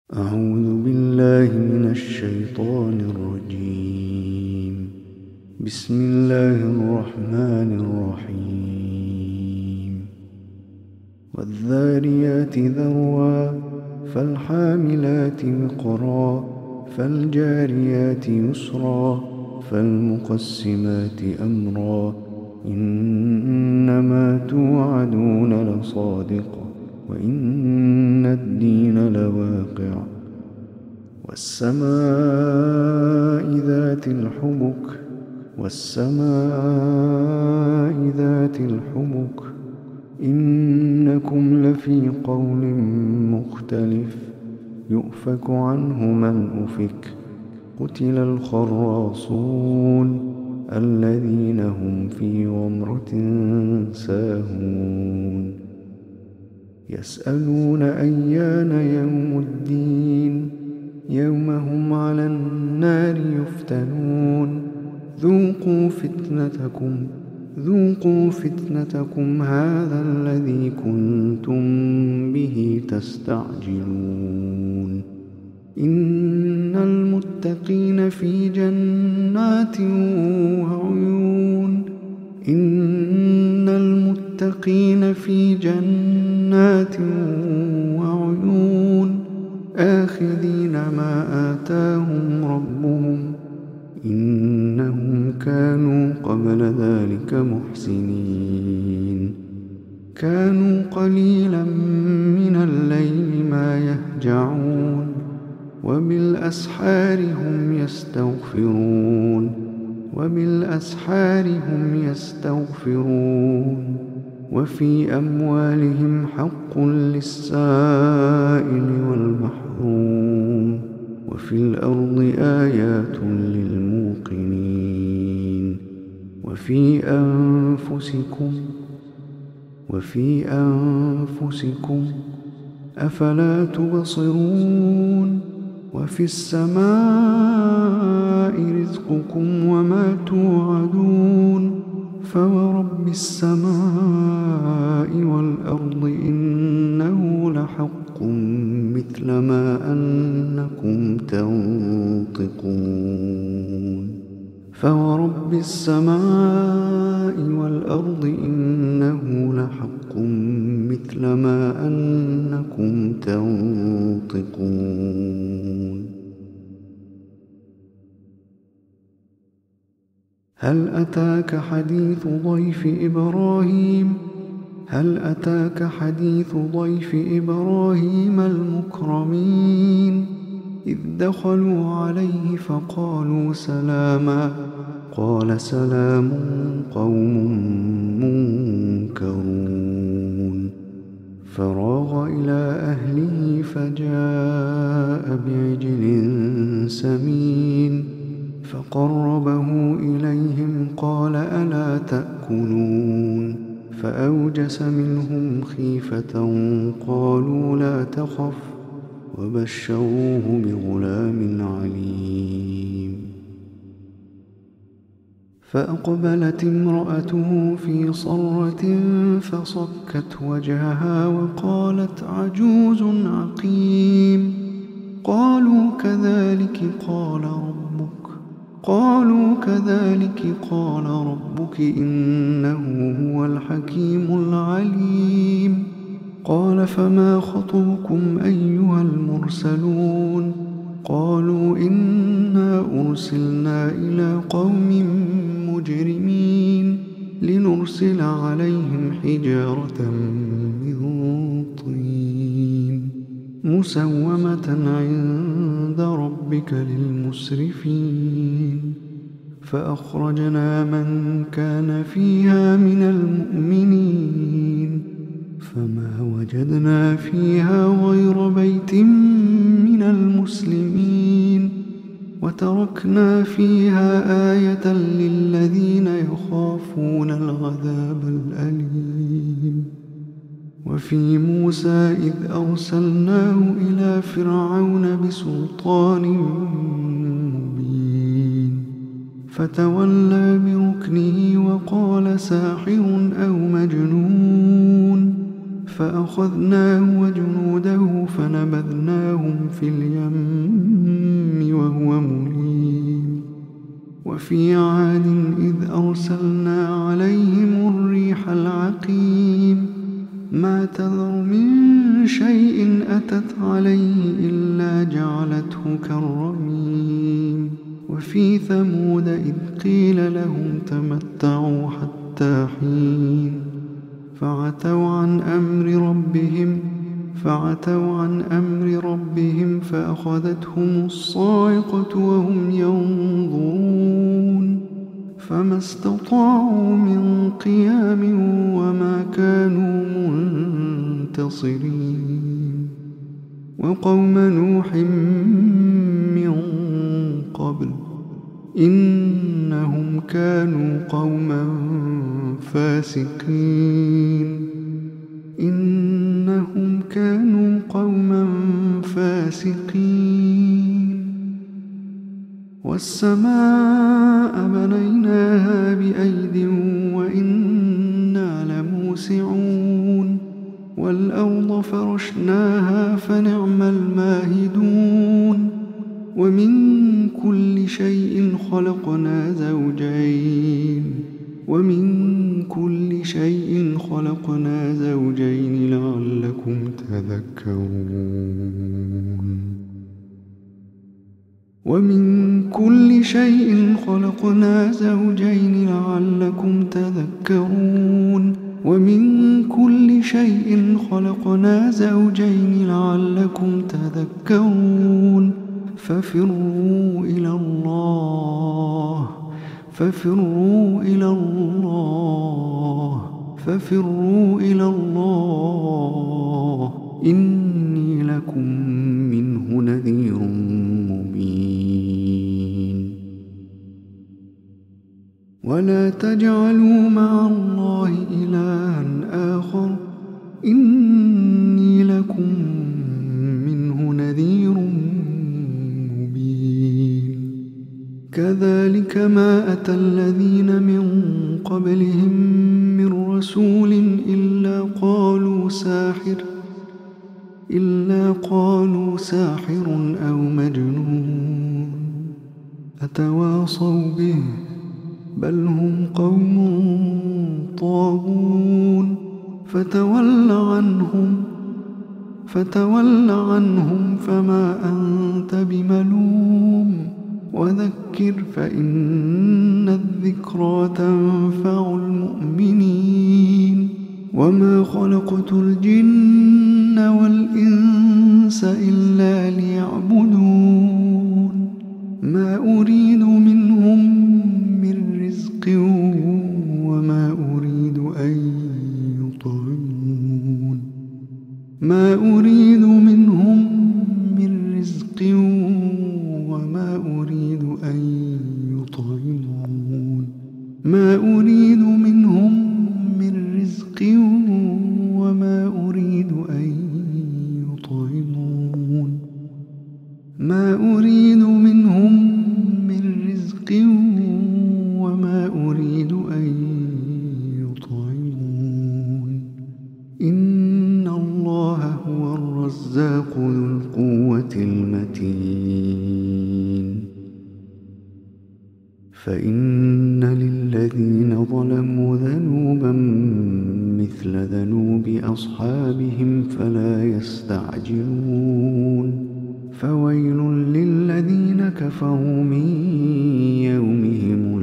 أعوذ بالله من الشيطان الرجيم. بسم الله الرحمن الرحيم. والذاريات ذروا فالحاملات وقرا فالجاريات يسرا فالمقسمات أمرا إنما توعدون لصادق وإن الدين لواقع والسماء ذات الحبك إنكم لفي قول مختلف يؤفك عنه من أفك قتل الخراصون الذين هم في غمرة ساهون يسألون أيان يوم الدين يوم هم على النار يفتنون ذوقوا فتنتكم هذا الذي كنتم به تستعجلون إن المتقين في جنات وعيون آخذين ما آتاهم ربهم إنهم كانوا قبل ذلك محسنين كانوا قليلا من الليل ما يهجعون وبالأسحار هم يستغفرون وفي أموالهم حق للسائل والمحروم وفي الأرض آيات للموقنين وفي أنفسكم أفلا تبصرون وفي السماء رزقكم وما توعدون فورب السماء والأرض إنه لحق مثل ما أنكم تنطقون هل أتاك حديث ضيف إبراهيم المكرمين إذ دخلوا عليه فقالوا سلاما قال سلام قوم منكرون فراغ إلى أهله فجاء بعجل سمين فقربه إليهم قال ألا تأكلون فأوجس منهم خيفة قالوا لا تخف وبشروه بغلام عليم فأقبلت امرأته في صرة فصكت وجهها وقالت عجوز عقيم قالوا كذلك قال ربك إنه هو الحكيم العليم قال فما خطبكم أيها المرسلون قالوا إنا أرسلنا إلى قوم مجرمين لنرسل عليهم حجارة من طين مسومة عند ربك للمسرفين فأخرجنا من كان فيها من المؤمنين فما وجدنا فيها غير بيت من المسلمين وتركنا فيها آية للذين يخافون العذاب الأليم وفي موسى إذ أرسلناه إلى فرعون بسلطان مبين فتولى بركنه وقال ساحر أو مجنون فأخذناه وجنوده فنبذناهم في اليم وهو مليم. وفي عاد إذ أرسلنا عليهم الريح العقيم ما تذر من شيء أتت عليه إلا جعلته كالرميم. وفي ثمود إذ قيل لهم تمتعوا حتى حين فعتوا عن أمر ربهم فأخذتهم الصاعقة وهم ينظرون فما استطاعوا من قيام وما كانوا منتصرين. وقوم نوح من قبل إنهم كانوا قوما فاسقين. والسماء بنيناها بأيد وإنا لموسعون. والأرض فرشناها فنعم الماهدون. ومن كل شيء خلقنا زوجين لعلكم تذكرون. ومن كل شيء خلقنا زوجين لعلكم تذكرون. ففروا إلى الله إني لكم منه نذير مبين. ولا تجعلوا مع الله إلها آخر إني لكم منه نذير مبين. كذلك ما أتى الذين من قبلهم من رسول إلا قالوا ساحر أو مجنون أتواصوا به بل هم قوم طاغون. فتول عنهم فما أنت بملوم. وذكر فإن الذكرى تنفع المؤمنين. وما خلقت الجن والإنس إلا ليعبدون. ما أريد منهم من رزق وما أريد أن يطعمون. إن الله هو الرزاق ذو القوة المتين. فإن للذين ظلموا ذنوبا مثل ذنوب أصحابهم فلا يستعجلون. فويل للذين كفروا من يومهم